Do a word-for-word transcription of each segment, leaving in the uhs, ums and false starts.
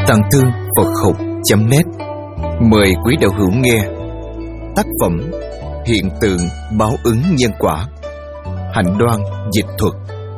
Tàng Thư Phật Học chấm net mời quý đạo hữu nghe tác phẩm Hiện tượng báo ứng nhân quả, Hạnh Đoan dịch thuật.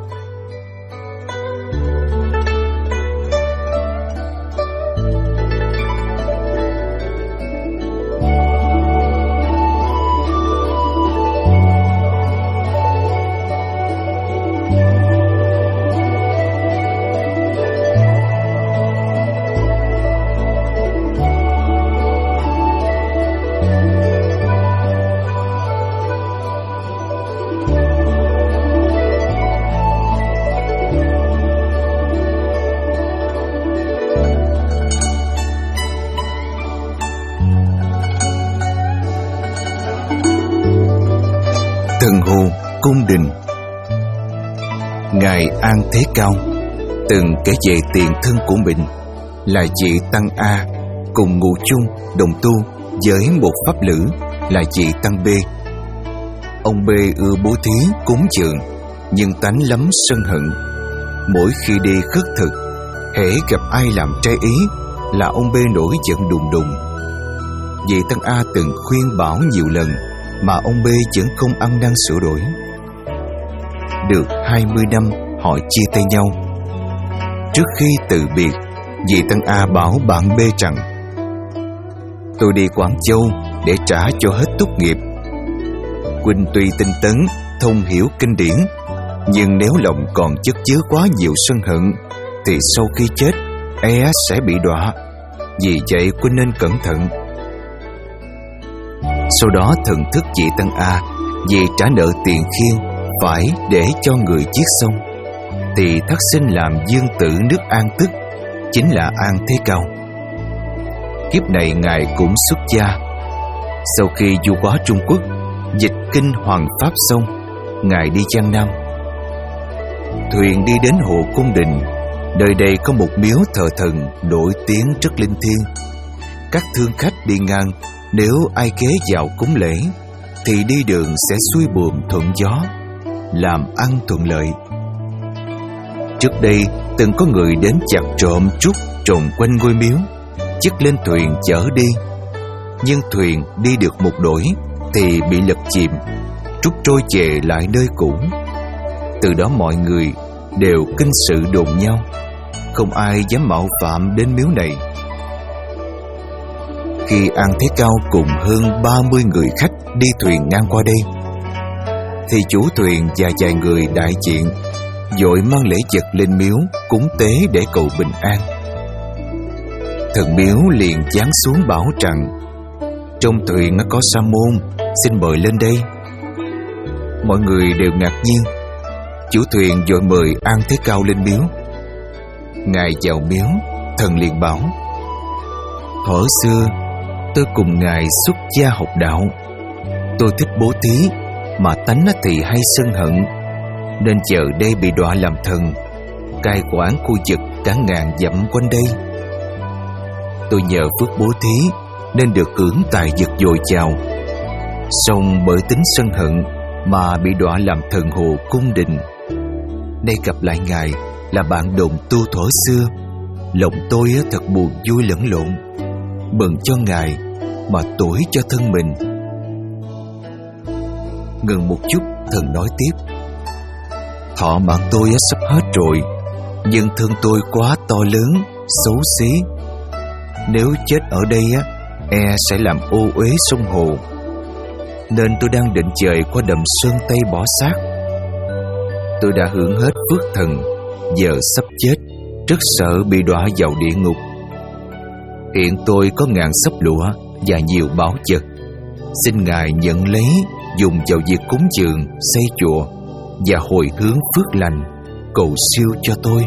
Thần Hồ Cung Đình. Ngài An Thế Cao từng kể về tiền thân của mình là vị Tăng A cùng ngụ chung đồng tu với một pháp lữ là vị Tăng B. Ông B ưa bố thí cúng dường nhưng tánh lắm sân hận. Mỗi khi đi khất thực, hễ gặp ai làm trái ý là ông B nổi giận đùng đùng. Vị Tăng A từng khuyên bảo nhiều lần mà ông B vẫn không ăn năn sửa đổi. Được hai mươi năm họ chia tay nhau. Trước khi từ biệt, vị Tăng A bảo bạn B rằng: "Tôi đi Quảng Châu để trả cho hết tốt nghiệp. Huynh tuy tinh tấn, thông hiểu kinh điển, nhưng nếu lòng còn chất chứa quá nhiều sân hận thì sau khi chết e sẽ bị đọa. Vì vậy Huynh nên cẩn thận." Sau đó thần thức vị Tăng A vì trả nợ tiền khiên phải để cho người giết xong, thì thác sinh làm dương tử nước An Tức, chính là An Thế Cao. Kiếp này ngài cũng xuất gia. Sau khi du hóa Trung Quốc, dịch kinh Hoàng Pháp xong, ngài đi Giang Nam. Thuyền đi đến hồ Cung Đình. Nơi đây có một miếu thờ thần nổi tiếng rất linh thiêng. Các thương khách đi ngang, nếu ai ghé vào cúng lễ thì đi đường sẽ xuôi buồm thuận gió, làm ăn thuận lợi. Trước đây từng có người đến chặt trộm trúc trồng quanh ngôi miếu, chất lên thuyền chở đi. Nhưng thuyền đi được một đổi thì bị lật chìm, trúc trôi về lại nơi cũ. Từ đó mọi người đều kinh sự đồn nhau, không ai dám mạo phạm đến miếu này. Khi An Thế Cao cùng hơn ba mươi người khách đi thuyền ngang qua đây, thì chủ thuyền và vài người đại diện vội mang lễ vật lên miếu cúng tế để cầu bình an. Thần miếu liền giáng xuống bảo rằng: "Trong thuyền có sa môn, xin mời lên đây." Mọi người đều ngạc nhiên. Chủ thuyền vội mời An Thế Cao lên miếu. Ngài vào miếu, thần liền bảo: "Thuở xưa tôi cùng ngài xuất gia học đạo. Tôi thích bố thí, mà tánh thì hay sân hận, nên giờ đây bị đọa làm thần, cai quản khu vực cả ngàn dặm quanh đây. Tôi nhờ phước bố thí nên được hưởng tài vật dồi dào, song bởi tính sân hận mà bị đọa làm thần hồ Cung Đình. Nay gặp lại ngài là bạn đồng tu thuở xưa, lòng tôi thật buồn vui lẫn lộn, mừng cho ngài mà tuổi cho thân mình." Ngừng một chút, thần nói tiếp: "Thọ mạng tôi sắp hết rồi, nhưng thân tôi quá to lớn, xấu xí. Nếu chết ở đây e sẽ làm ô uế sông hồ, nên tôi đang định dời qua đầm Sơn Tây bỏ xác. Tôi đã hưởng hết phước thần, giờ sắp chết, rất sợ bị đọa vào địa ngục. Hiện tôi có ngàn xấp lụa và nhiều bảo vật, xin ngài nhận lấy dùng vào việc cúng dường, xây chùa và hồi hướng phước lành, cầu siêu cho tôi."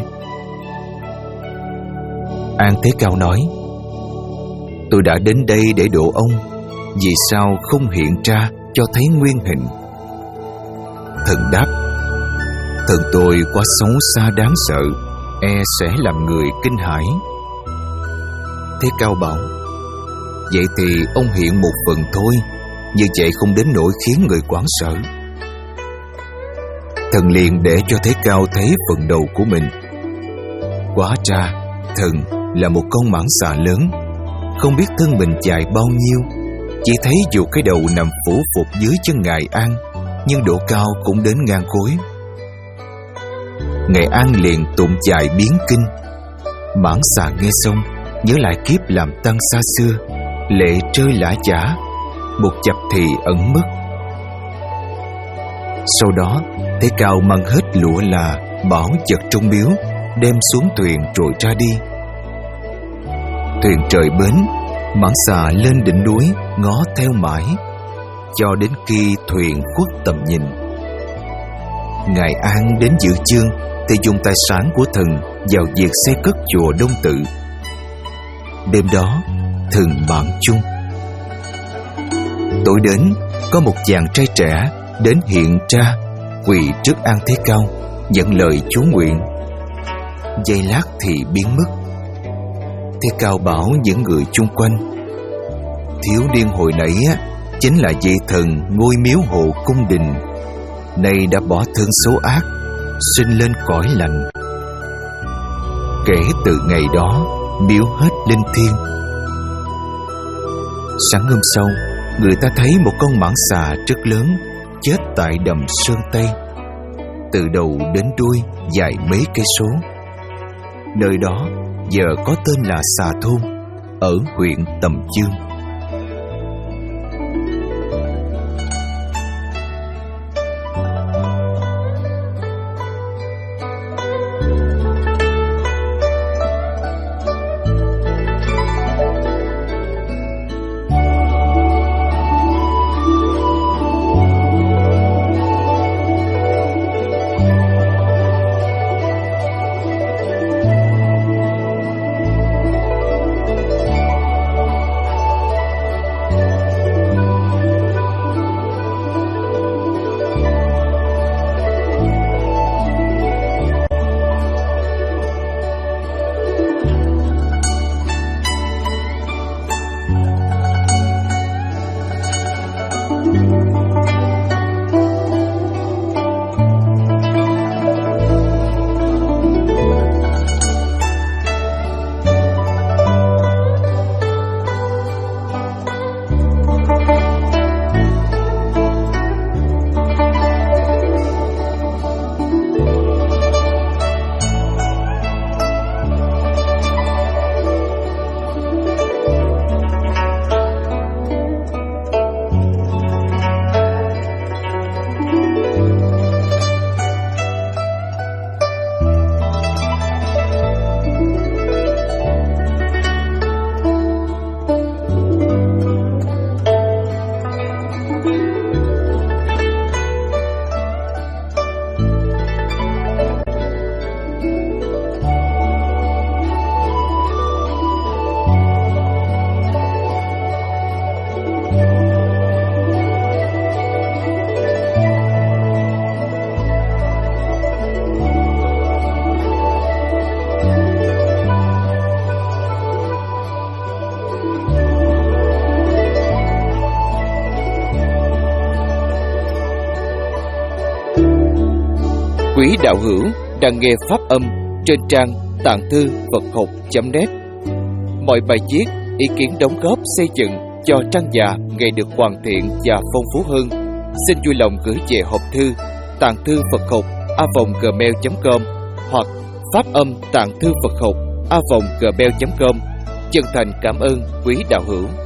An Thế Cao nói: "Tôi đã đến đây để độ ông, vì sao không hiện ra cho thấy nguyên hình?" Thần đáp: "Thần tôi quá xấu xa đáng sợ, e sẽ làm người kinh hãi." Thế Cao bảo: "Vậy thì ông hiện một phần thôi, như vậy không đến nỗi khiến người hoảng sợ." Thần liền để cho Thế Cao thấy phần đầu của mình. Quá ra thần là một con mãng xà lớn, không biết thân mình dài bao nhiêu. Chỉ thấy dù cái đầu nằm phủ phục dưới chân Ngài An, nhưng độ cao cũng đến ngang gối. Ngài An liền tụng chài biến kinh. Mãng xà nghe xong, nhớ lại kiếp làm tăng xa xưa, lệ rơi lã chả, một chập thì ẩn mất. Sau đó, Thế Cao mang hết lụa là bảo vật trong miếu, đem xuống thuyền rồi ra đi. Thuyền trời bến, mãng xà lên đỉnh núi ngó theo mãi, cho đến khi thuyền khuất tầm nhìn. Ngài An đến dự chương thì dùng tài sản của thần vào việc xây cất chùa Đông Tự. Đêm đó, thần bạn chung. Tối đến, có một chàng trai trẻ đến hiện ra, quỳ trước An Thế Cao, nhận lời chú nguyện. Giây lát thì biến mất. Thế Cao bảo những người chung quanh: thiếu niên hồi nãy á, chính là vị thần ngôi miếu hộ cung đình, nay đã bỏ thân số ác, sinh lên cõi lành. Kể từ ngày đó, miếu hết linh thiêng. Sáng hôm sau, người ta thấy một con mãng xà rất lớn chết tại đầm Sơn Tây, từ đầu đến đuôi dài mấy cây số. Nơi đó giờ có tên là Xà Thôn, ở huyện Tầm Dương. Quý đạo hữu đang nghe pháp âm trên trang tạng thư Phật học chấm net. Mọi bài viết, ý kiến đóng góp xây dựng cho trang nhà ngày được hoàn thiện và phong phú hơn, xin vui lòng gửi về hộp thư tạng thư Phật học a vòng gmail chấm com hoặc pháp âm tạng thư Phật học a vòng gmail chấm com. Chân thành cảm ơn quý đạo hữu.